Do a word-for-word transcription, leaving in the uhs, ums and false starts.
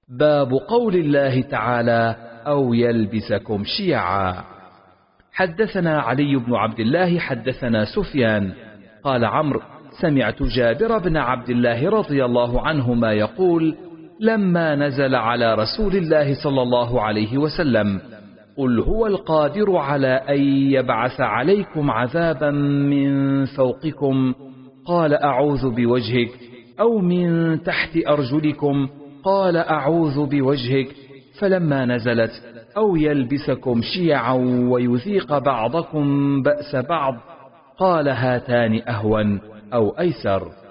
باب قول الله تعالى أو يلبسكم شيعا. حدثنا علي بن عبد الله حدثنا سفيان قال عمرو سمعت جابر بن عبد الله رضي الله عنهما يقول لما نزل على رسول الله صلى الله عليه وسلم قل هو القادر على أن يبعث عليكم عذابا من فوقكم قال أعوذ بوجهك أو من تحت أرجلكم قال أعوذ بوجهك فلما نزلت أو يلبسكم شيعا ويذيق بعضكم بأس بعض قال هاتان أهون أو أيسر.